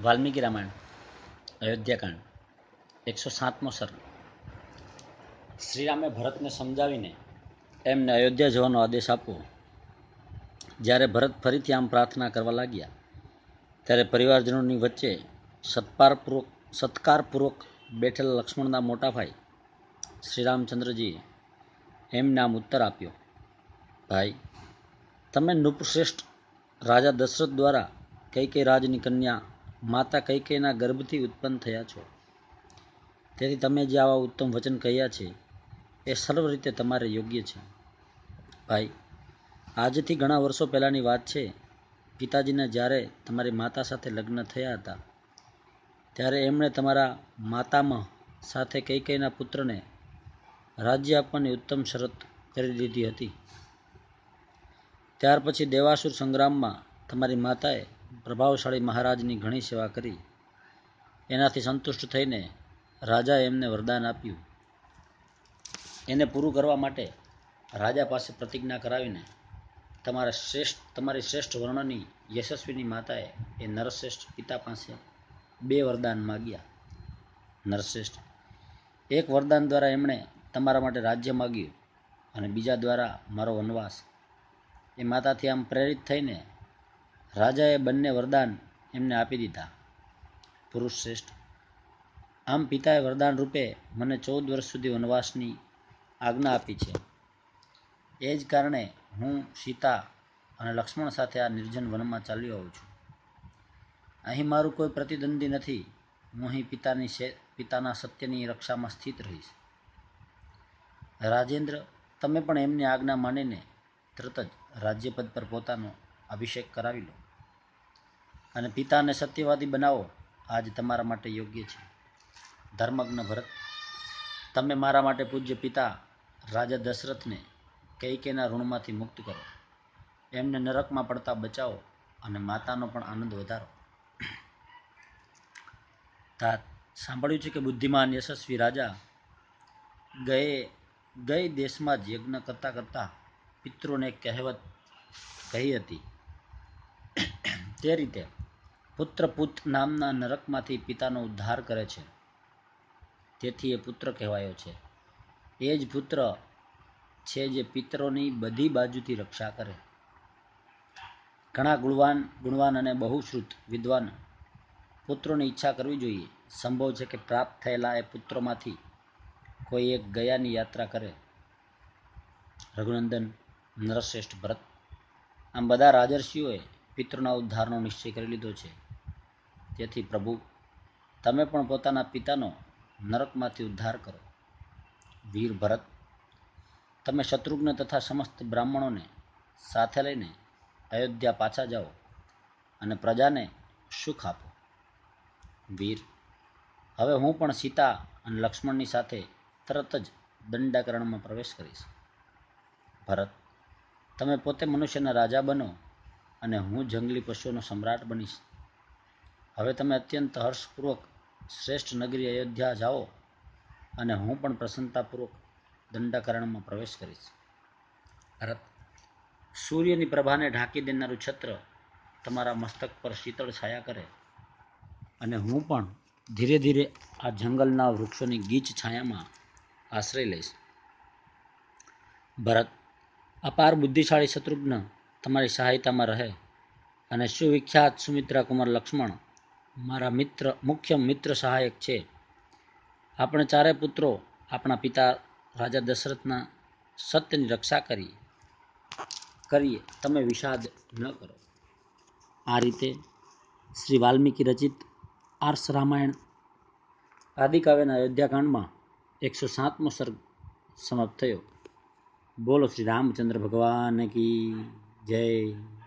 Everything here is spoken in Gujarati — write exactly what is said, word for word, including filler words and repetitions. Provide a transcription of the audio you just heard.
વાલ્મીકી રામાયણ અયોધ્યાકાંડ એકસો સાતમો સર્ગ. શ્રીરામે ભરતને સમજાવીને એમને અયોધ્યા જવાનો આદેશ આપવો. જ્યારે ભરત ફરીથી આમ પ્રાર્થના કરવા લાગ્યા ત્યારે પરિવારજનોની વચ્ચે સત્કારપૂર્વક સત્કારપૂર્વક બેઠેલા લક્ષ્મણના મોટા ભાઈ શ્રીરામચંદ્રજીએ એમને આમ ઉત્તર આપ્યો: ભાઈ, તમે નૃપશ્રેષ્ઠ રાજા દશરથ દ્વારા કૈકેયી રાજની કન્યા માતા કૈકેયીના ગર્ભથી ઉત્પન્ન થયા છો. તેથી તમે જે આવા ઉત્તમ વચન કહ્યા છે એ સર્વ રીતે તમારે યોગ્ય છે. ભાઈ, આજથી ઘણા વર્ષો પહેલાંની વાત છે. પિતાજીને જ્યારે તમારી માતા સાથે લગ્ન થયા હતા ત્યારે એમણે તમારા માતામહ સાથે કૈકેયીના પુત્રને રાજ્ય આપવાની ઉત્તમ શરત કરી દીધી હતી. ત્યાર પછી દેવાસુર સંગ્રામમાં તમારી માતાએ પ્રભાવશાળી મહારાજની ઘણી સેવા કરી. એનાથી સંતુષ્ટ થઈને રાજાએ એમને વરદાન આપ્યું. એને પૂરું કરવા માટે રાજા પાસે પ્રતિજ્ઞા કરાવીને તમારા શ્રેષ્ઠ તમારી શ્રેષ્ઠ વર્ણની યશસ્વીની માતાએ એ નરશ્રેષ્ઠ પિતા પાસે બે વરદાન માગ્યા. નરશ્રેષ્ઠ, એક વરદાન દ્વારા એમણે તમારા માટે રાજ્ય માગ્યું અને બીજા દ્વારા મારો વનવાસ. એ માતાથી આમ પ્રેરિત થઈને રાજાએ બંને વરદાન એમને આપી દીધા. પુરુષ શ્રેષ્ઠ, આમ પિતાએ વરદાન રૂપે મને ચૌદ વર્ષ સુધી વનવાસની આજ્ઞા આપી છે. એ જ કારણે હું સીતા અને લક્ષ્મણ સાથે આ નિર્જન વનમાં ચાલ્યો આવું છું. અહીં મારું કોઈ પ્રતિદ્વંદી નથી. હું અહીં પિતાની પિતાના સત્યની રક્ષામાં સ્થિત રહીશ. રાજેન્દ્ર, તમે પણ એમની આજ્ઞા માનીને તરત જ રાજ્યપદ પર પોતાનો અભિષેક કરાવી લો અને પિતાને સત્યવાદી બનાવો. આજ તમારા માટે યોગ્ય છે. ધર્મજ્ઞ ભરત, તમે મારા માટે પૂજ્ય પિતા રાજા દશરથને કૈકેયીના ઋણમાંથી મુક્ત કરો. એમને નરકમાં પડતા બચાવો અને માતાનો પણ આનંદ વધારો. તાત, સાંભળ્યું છે કે બુદ્ધિમાન યશસ્વી રાજા ગયે ગઈ દેશમાં જ યજ્ઞ કરતા કરતા પિતૃને કહેવત કહી હતી. તે રીતે પુત્ર પુત નામના નરકમાંથી પિતાનો ઉદ્ધાર કરે છે. તેથી એ પુત્ર કહેવાયો છે. એ જ પુત્ર છે જે પિતરોની બધી બાજુથી રક્ષા કરે. ઘણા ગુણવાન ગુણવાન અને બહુશ્રુત વિદ્વાન પુત્રોની ઈચ્છા કરવી જોઈએ. સંભવ છે કે પ્રાપ્ત થયેલા એ પુત્રોમાંથી કોઈ એક ગયાની યાત્રા કરે. રઘુનંદન નરશ્રેષ્ઠ ભરત, આમ બધા રાજર્ષિઓએ પિતૃના ઉદ્ધારનો નિશ્ચય કરી લીધો છે. તેથી પ્રભુ, તમે પણ પોતાના પિતાનો નરકમાંથી ઉદ્ધાર કરો. વીર ભરત, તમે શત્રુઘ્ન તથા સમસ્ત બ્રાહ્મણોને સાથે લઈને અયોધ્યા પાછા જાઓ અને પ્રજાને સુખ આપો. વીર, હવે હું પણ સીતા અને લક્ષ્મણની સાથે તરત જ દંડાકરણમાં પ્રવેશ કરીશ. ભરત, તમે પોતે મનુષ્યના રાજા બનો અને હું જંગલી પશુઓનો સમ્રાટ બનીશ. હવે તમે અત્યંત હર્ષપૂર્વક શ્રેષ્ઠ નગરી અયોધ્યા જાઓ અને હું પણ પ્રસન્નતાપૂર્વક દંડાકરણમાં પ્રવેશ કરીશ. ભરત, સૂર્યની પ્રભાને ઢાંકી દેનારું છત્ર તમારા મસ્તક પર શીતળ છાયા કરે અને હું પણ ધીરે ધીરે આ જંગલના વૃક્ષોની ગીચ છાયામાં આશ્રય લઈશ. ભરત, અપાર બુદ્ધિશાળી શત્રુઘ્ન તમારી સહાયતામાં રહે અને સુવિખ્યાત સુમિત્રા કુમાર લક્ષ્મણ મારા મિત્ર મુખ્ય મિત્ર સહાયક છે. આપણે ચારે પુત્રો આપણા પિતા રાજા દશરથના સત્યની રક્ષા કરી કરીએ. તમે વિષાદ ન કરો. આ રીતે શ્રી વાલ્મીકી રચિત આર્ષ રામાયણ આદિકાવ્યના અયોધ્યાકાંડમાં એકસો સાતમો સર્ગ સમાપ્ત થયો. બોલો શ્રી રામચંદ્ર ભગવાન કી જય.